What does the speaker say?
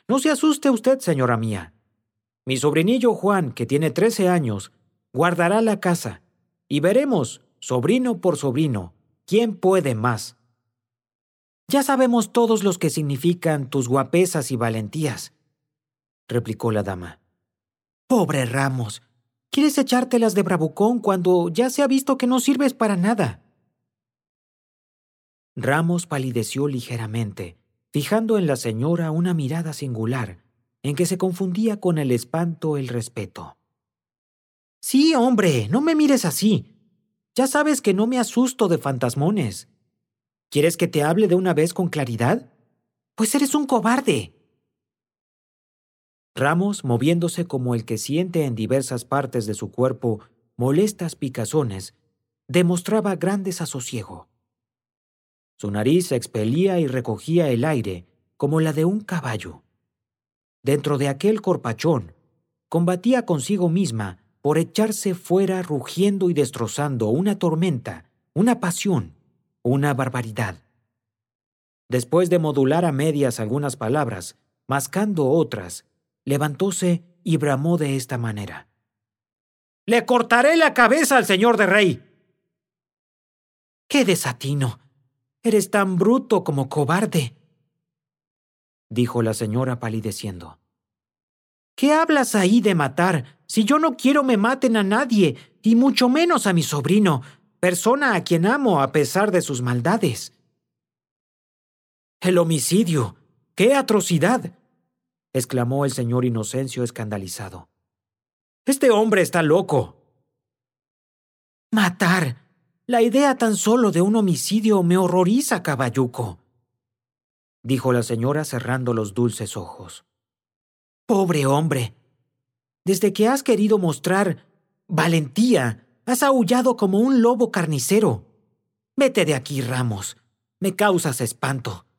No se asuste usted, señora mía. Mi sobrinillo Juan, que tiene 13 años, guardará la casa, y veremos, sobrino por sobrino, quién puede más. Ya sabemos todos los que significan tus guapesas y valentías, replicó la dama. Pobre Ramos, ¿quieres echártelas de bravucón cuando ya se ha visto que no sirves para nada? Ramos palideció ligeramente, fijando en la señora una mirada singular, en que se confundía con el espanto el respeto. Sí, hombre, no me mires así. Ya sabes que no me asusto de fantasmones. ¿Quieres que te hable de una vez con claridad? Pues eres un cobarde. Ramos, moviéndose como el que siente en diversas partes de su cuerpo molestas picazones, demostraba gran desasosiego. Su nariz expelía y recogía el aire como la de un caballo. Dentro de aquel corpachón, combatía consigo misma por echarse fuera rugiendo y destrozando una tormenta, una pasión, una barbaridad. Después de modular a medias algunas palabras, mascando otras, levantóse y bramó de esta manera. ¡Le cortaré la cabeza al señor de Rey! ¡Qué desatino! Eres tan bruto como cobarde, dijo la señora palideciendo. ¿Qué hablas ahí de matar? Si yo no quiero me maten a nadie, y mucho menos a mi sobrino, persona a quien amo a pesar de sus maldades. ¡El homicidio! ¡Qué atrocidad!, exclamó el señor Inocencio escandalizado. ¡Este hombre está loco! ¡Matar! La idea tan solo de un homicidio me horroriza, caballuco, dijo la señora cerrando los dulces ojos. Pobre hombre. Desde que has querido mostrar valentía, has aullado como un lobo carnicero. Vete de aquí, Ramos. Me causas espanto.